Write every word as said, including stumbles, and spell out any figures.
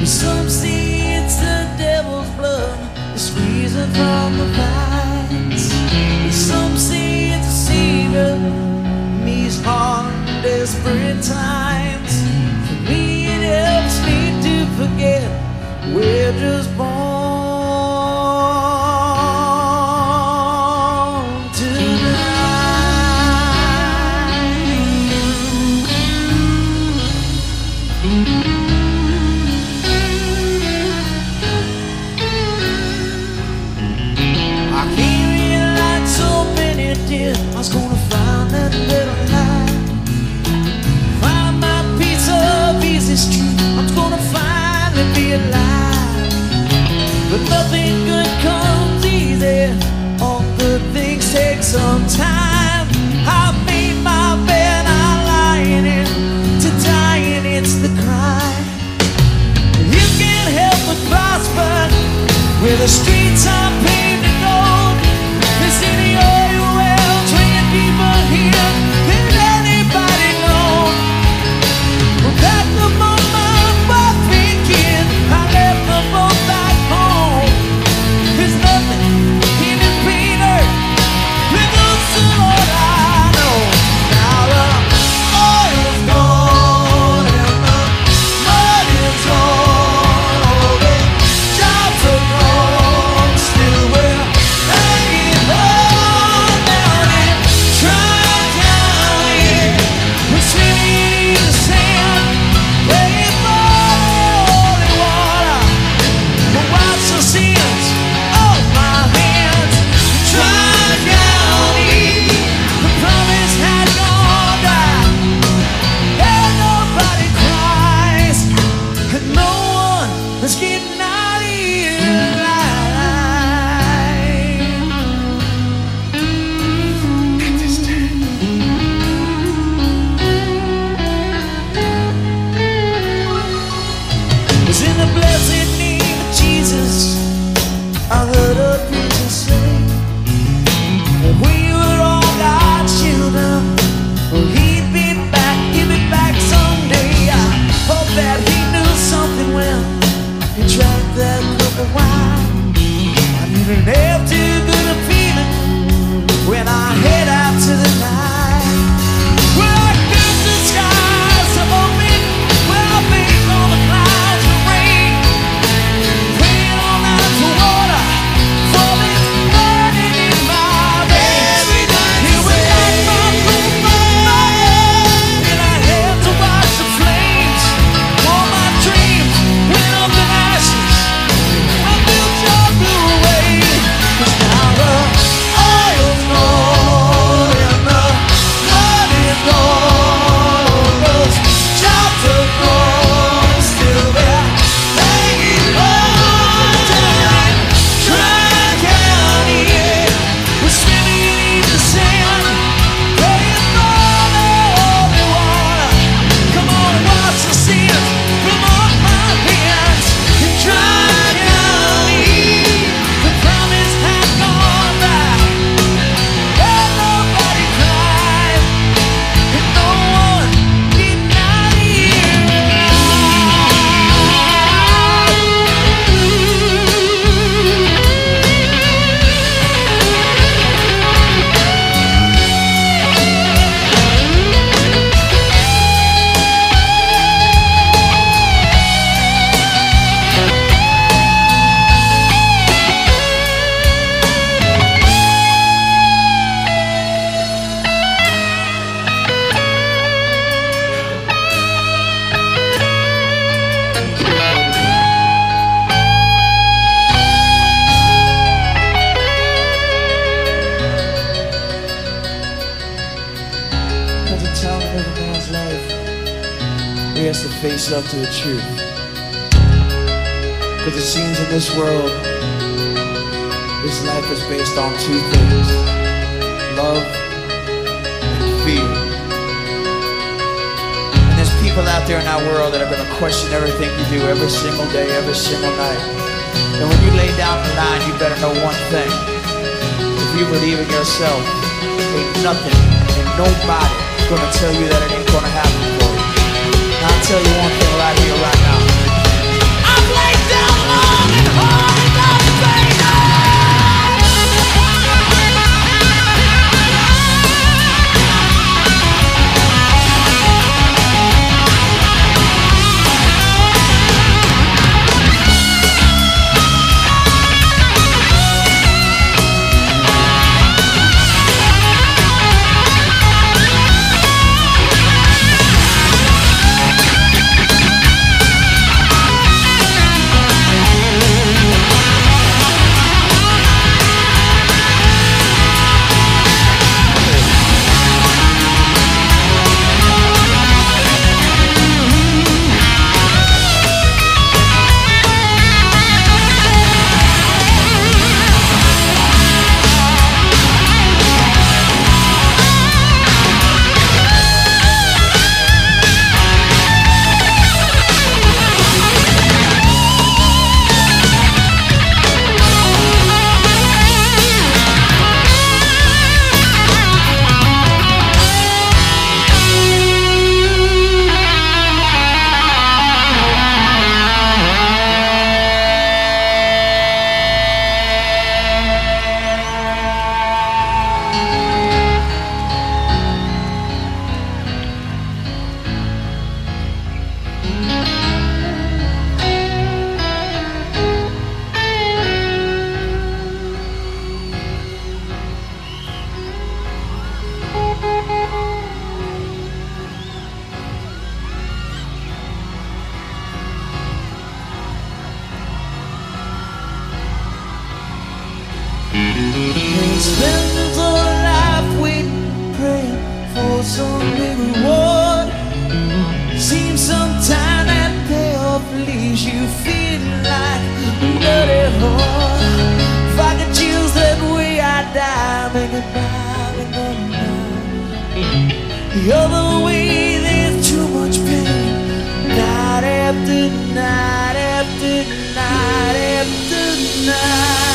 Some say it's the devil's blood, it's squeezing from the vines. Some say it's a savior in these hard, desperate times. For me, it helps me to forget we're just born to die. I was gonna find that little light, find my piece of easy street. I'm gonna finally be alive. But nothing good comes easy. All good things take some time. I made my bed, I'm lying in. To dying, it's the crime. You can't help but prosper where the streets are paved in gold. It's in the oil wells ringing deeper here than anybody knows. Well, back the mama, but thinking I left them both back home. There's nothing in the painter with us to what I know. Now the oil's gone and the mud is gone. Oh, the jobs are gone, still we're hanging on down in Tri-County. We're swimming in the sand, waiting for the holy water to wash the sins off my hands. Tri-County, the promise had gone dry, and nobody cries, and no one is getting out of here alive. At this time. Was in the blessed name of Jesus, I heard a preacher say that we were all God's children. Well, he'd be back, he'd be back someday. I hope that he knew something when he drank that cup of wine. I didn't have too good a feeling when I head out to the night. Where I got the skies are open, where I bake on the clouds of rain, praying all night for water, falling, burning in my veins. It was like my proof of fire, and I had to watch the flames. All my dreams went up in ashes. I built your blue away, 'cause now the oil's gone and the mud is gone. Those jobs are gone, still they're hanging on down in Tri-County. We're swimming in the sand, praying for the holy water. Come on, wash the sins from off my hands. In Tri-County, the promise had gone by, and nobody cried, and no one getting out of here There's a time in every man's life where he has to face up to the truth. Because it seems in this world, this life is based on two things: love and fear. And there's people out there in our world that are going to question everything you do every single day, every single night. And when you lay down the line, you better know one thing: if you believe in yourself, ain't nothing and nobody gonna tell you that it ain't gonna happen for you. And I'll tell you one thing right here, right now. spending all life waiting, praying for some big reward. Seems sometimes that payoff leaves you feeling like a bloody whore. If I could choose that way, I'd die, make it by with the night. The other way, there's too much pain. Night after night after night after night.